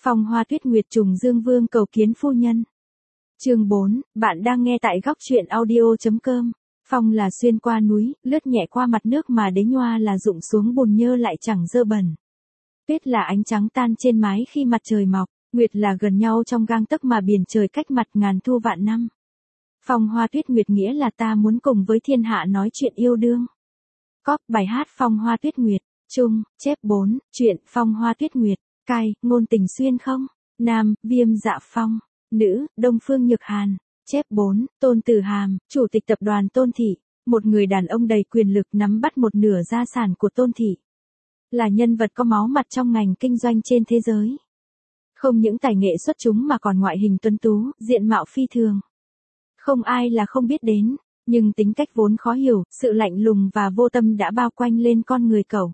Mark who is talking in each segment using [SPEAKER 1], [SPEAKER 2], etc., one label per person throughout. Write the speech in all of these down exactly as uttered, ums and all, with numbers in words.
[SPEAKER 1] Phong Hoa Tuyết Nguyệt trùng Dương Vương cầu kiến phu nhân. Chương bốn, bạn đang nghe tại góc truyện audio.com. Phong là xuyên qua núi, lướt nhẹ qua mặt nước mà đế nhoa là rụng xuống bùn nhơ lại chẳng dơ bẩn. Tuyết là ánh trắng tan trên mái khi mặt trời mọc, Nguyệt là gần nhau trong gang tấc mà biển trời cách mặt ngàn thu vạn năm. Phong Hoa Tuyết Nguyệt nghĩa là ta muốn cùng với thiên hạ nói chuyện yêu đương. Cóp bài hát Phong Hoa Tuyết Nguyệt, Trung, chép bốn, truyện Phong Hoa Tuyết Nguyệt, cai, ngôn tình xuyên không, nam, Viêm Dạ Phong, nữ, Đông Phương Nhược Hàn, chép bốn, Tôn Tử Hàm, chủ tịch tập đoàn Tôn Thị, một người đàn ông đầy quyền lực nắm bắt một nửa gia sản của Tôn Thị. Là nhân vật có máu mặt trong ngành kinh doanh trên thế giới. Không những tài nghệ xuất chúng mà còn ngoại hình tuấn tú, diện mạo phi thường. Không ai là không biết đến, nhưng tính cách vốn khó hiểu, sự lạnh lùng và vô tâm đã bao quanh lên con người cậu.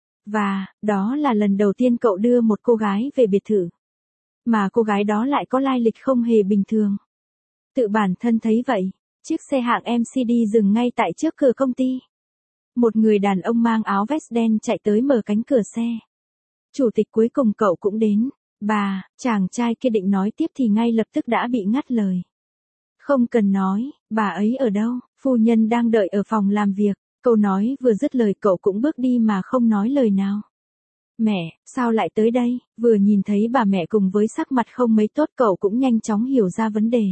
[SPEAKER 1] Và, đó là lần đầu tiên cậu đưa một cô gái về biệt thự. Mà cô gái đó lại có lai lịch không hề bình thường. Tự bản thân thấy vậy, chiếc xe hạng em xê đê dừng ngay tại trước cửa công ty. Một người đàn ông mang áo vest đen chạy tới mở cánh cửa xe. Chủ tịch cuối cùng cậu cũng đến. Bà, chàng trai kia định nói tiếp thì ngay lập tức đã bị ngắt lời. Không cần nói, bà ấy ở đâu, phu nhân đang đợi ở phòng làm việc. Câu nói vừa dứt lời cậu cũng bước đi mà không nói lời nào. Mẹ, sao lại tới đây? Vừa nhìn thấy bà mẹ cùng với sắc mặt không mấy tốt cậu cũng nhanh chóng hiểu ra vấn đề.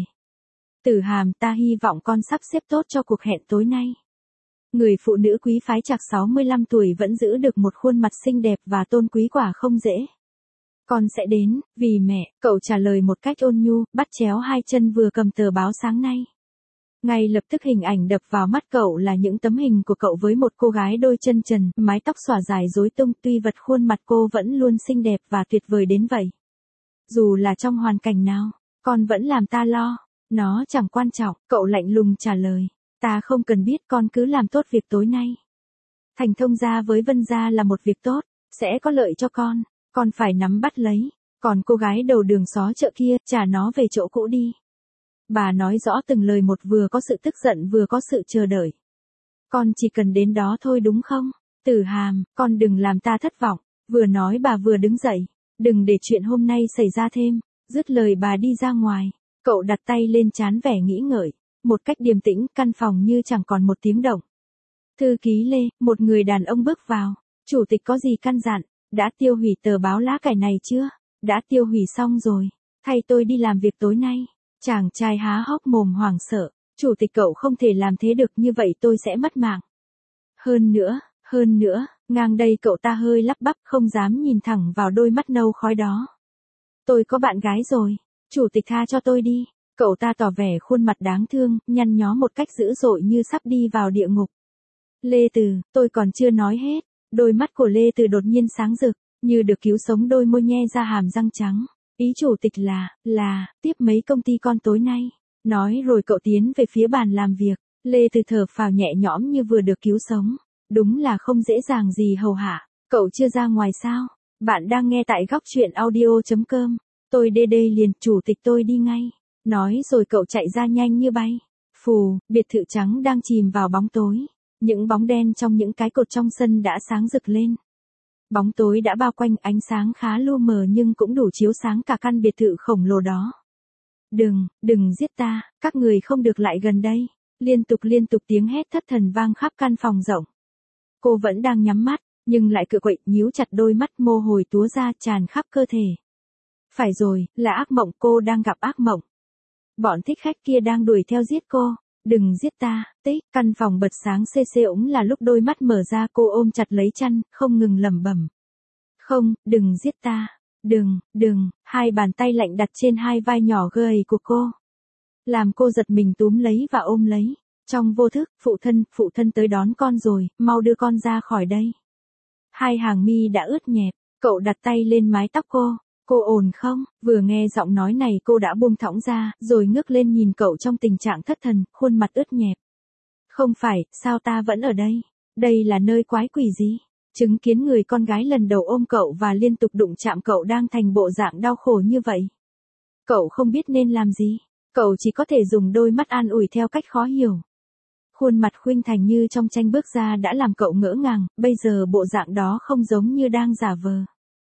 [SPEAKER 1] Tử Hàm, ta hy vọng con sắp xếp tốt cho cuộc hẹn tối nay. Người phụ nữ quý phái chạc sáu mươi lăm tuổi vẫn giữ được một khuôn mặt xinh đẹp và tôn quý quả không dễ. Con sẽ đến, vì mẹ, cậu trả lời một cách ôn nhu, bắt chéo hai chân vừa cầm tờ báo sáng nay. Ngay lập tức hình ảnh đập vào mắt cậu là những tấm hình của cậu với một cô gái đôi chân trần, mái tóc xõa dài rối tung, tuy vật khuôn mặt cô vẫn luôn xinh đẹp và tuyệt vời đến vậy. Dù là trong hoàn cảnh nào, con vẫn làm ta lo, nó chẳng quan trọng, cậu lạnh lùng trả lời, ta không cần biết, con cứ làm tốt việc tối nay. Thành thông gia với Vân gia là một việc tốt, sẽ có lợi cho con, con phải nắm bắt lấy, còn cô gái đầu đường xó chợ kia, trả nó về chỗ cũ đi. Bà nói rõ từng lời một, vừa có sự tức giận vừa có sự chờ đợi. Con chỉ cần đến đó thôi đúng không? Tử Hàm, con đừng làm ta thất vọng. Vừa nói bà vừa đứng dậy. Đừng để chuyện hôm nay xảy ra thêm. Dứt lời bà đi ra ngoài. Cậu đặt tay lên trán vẻ nghĩ ngợi. Một cách điềm tĩnh, căn phòng như chẳng còn một tiếng động. Thư ký Lê, một người đàn ông bước vào. Chủ tịch có gì căn dặn? Đã tiêu hủy tờ báo lá cải này chưa? Đã tiêu hủy xong rồi. Thay tôi đi làm việc tối nay. Chàng trai há hốc mồm hoảng sợ, chủ tịch cậu không thể làm thế được, như vậy tôi sẽ mất mạng. Hơn nữa, hơn nữa, ngang đây cậu ta hơi lắp bắp không dám nhìn thẳng vào đôi mắt nâu khói đó. Tôi có bạn gái rồi, chủ tịch tha cho tôi đi. Cậu ta tỏ vẻ khuôn mặt đáng thương, nhăn nhó một cách dữ dội như sắp đi vào địa ngục. Lê Từ, tôi còn chưa nói hết, đôi mắt của Lê Từ đột nhiên sáng rực, như được cứu sống, đôi môi nhe ra hàm răng trắng. Ý chủ tịch là, là, tiếp mấy công ty con tối nay. Nói rồi cậu tiến về phía bàn làm việc. Lê Từ thở phào nhẹ nhõm như vừa được cứu sống. Đúng là không dễ dàng gì hầu hạ. Cậu chưa ra ngoài sao? Bạn đang nghe tại góc truyện audio.com. Tôi đê đê liền, chủ tịch tôi đi ngay. Nói rồi cậu chạy ra nhanh như bay. Phù, biệt thự trắng đang chìm vào bóng tối. Những bóng đen trong những cái cột trong sân đã sáng rực lên. Bóng tối đã bao quanh, ánh sáng khá lu mờ nhưng cũng đủ chiếu sáng cả căn biệt thự khổng lồ đó. Đừng, đừng giết ta, các người không được lại gần đây. Liên tục liên tục tiếng hét thất thần vang khắp căn phòng rộng. Cô vẫn đang nhắm mắt, nhưng lại cựa quậy, nhíu chặt đôi mắt, mồ hôi túa ra tràn khắp cơ thể. Phải rồi, là ác mộng, cô đang gặp ác mộng. Bọn thích khách kia đang đuổi theo giết cô. Đừng giết ta, tích, căn phòng bật sáng xê xê ống là lúc đôi mắt mở ra, cô ôm chặt lấy chăn, không ngừng lẩm bẩm. Không, đừng giết ta, đừng, đừng, hai bàn tay lạnh đặt trên hai vai nhỏ gầy của cô. Làm cô giật mình túm lấy và ôm lấy. Trong vô thức, phụ thân, phụ thân tới đón con rồi, mau đưa con ra khỏi đây. Hai hàng mi đã ướt nhẹp, cậu đặt tay lên mái tóc cô. Cô ổn không? Vừa nghe giọng nói này cô đã buông thõng ra, rồi ngước lên nhìn cậu trong tình trạng thất thần, khuôn mặt ướt nhẹp. Không phải, sao ta vẫn ở đây? Đây là nơi quái quỷ gì? Chứng kiến người con gái lần đầu ôm cậu và liên tục đụng chạm cậu đang thành bộ dạng đau khổ như vậy. Cậu không biết nên làm gì. Cậu chỉ có thể dùng đôi mắt an ủi theo cách khó hiểu. Khuôn mặt khuynh thành như trong tranh bước ra đã làm cậu ngỡ ngàng, bây giờ bộ dạng đó không giống như đang giả vờ.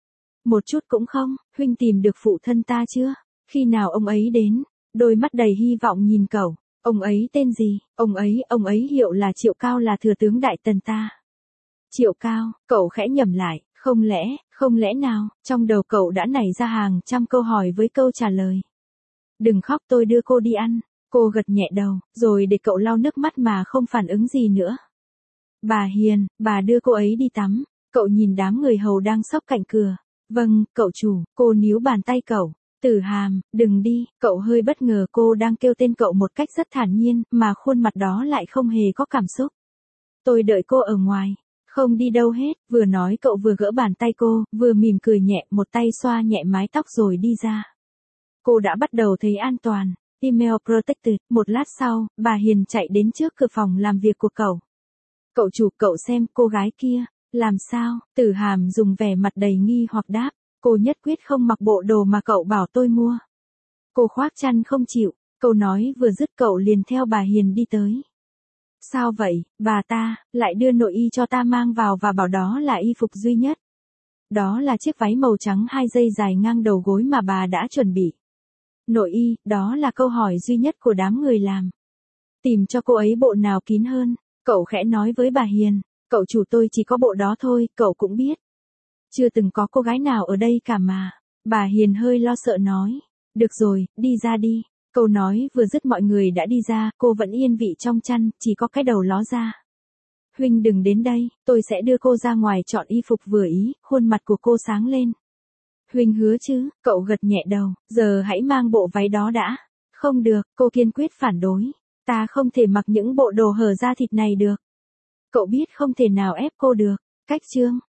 [SPEAKER 1] Một chút cũng không, huynh tìm được phụ thân ta chưa? Khi nào ông ấy đến? Đôi mắt đầy hy vọng nhìn cậu. Ông ấy tên gì? Ông ấy, ông ấy hiệu là Triệu Cao, là thừa tướng Đại Tần ta. Triệu Cao, cậu khẽ nhẩm lại, không lẽ, không lẽ nào, trong đầu cậu đã nảy ra hàng trăm câu hỏi với câu trả lời. Đừng khóc, tôi đưa cô đi ăn. Cô gật nhẹ đầu, rồi để cậu lau nước mắt mà không phản ứng gì nữa. Bà Hiền, bà đưa cô ấy đi tắm. Cậu nhìn đám người hầu đang xốc cạnh cửa. Vâng, cậu chủ. Cô níu bàn tay cậu. Tử Hàm, đừng đi. Cậu hơi bất ngờ cô đang kêu tên cậu một cách rất thản nhiên, mà khuôn mặt đó lại không hề có cảm xúc. Tôi đợi cô ở ngoài. Không đi đâu hết. Vừa nói cậu vừa gỡ bàn tay cô, vừa mỉm cười nhẹ, một tay xoa nhẹ mái tóc rồi đi ra. Cô đã bắt đầu thấy an toàn. Email protected. Một lát sau, bà Hiền chạy đến trước cửa phòng làm việc của cậu. Cậu chủ, cậu xem cô gái kia. Làm sao? Tử Hàm dùng vẻ mặt đầy nghi hoặc đáp. Cô nhất quyết không mặc bộ đồ mà cậu bảo tôi mua. Cô khoác chăn không chịu. Câu nói vừa dứt cậu liền theo bà Hiền đi tới. Sao vậy, bà ta, lại đưa nội y cho ta mang vào và bảo đó là y phục duy nhất. Đó là chiếc váy màu trắng hai dây dài ngang đầu gối mà bà đã chuẩn bị. Nội y, đó là câu hỏi duy nhất của đám người làm. Tìm cho cô ấy bộ nào kín hơn, cậu khẽ nói với bà Hiền. Cậu chủ, tôi chỉ có bộ đó thôi, cậu cũng biết. Chưa từng có cô gái nào ở đây cả mà. Bà Hiền hơi lo sợ nói. Được rồi, đi ra đi. Câu nói vừa dứt mọi người đã đi ra, cô vẫn yên vị trong chăn, chỉ có cái đầu ló ra. Huynh đừng đến đây, tôi sẽ đưa cô ra ngoài chọn y phục vừa ý, khuôn mặt của cô sáng lên. Huynh hứa chứ, cậu gật nhẹ đầu, giờ hãy mang bộ váy đó đã. Không được, cô kiên quyết phản đối. Ta không thể mặc những bộ đồ hở da thịt này được. Cậu biết không thể nào ép cô được. Cách chương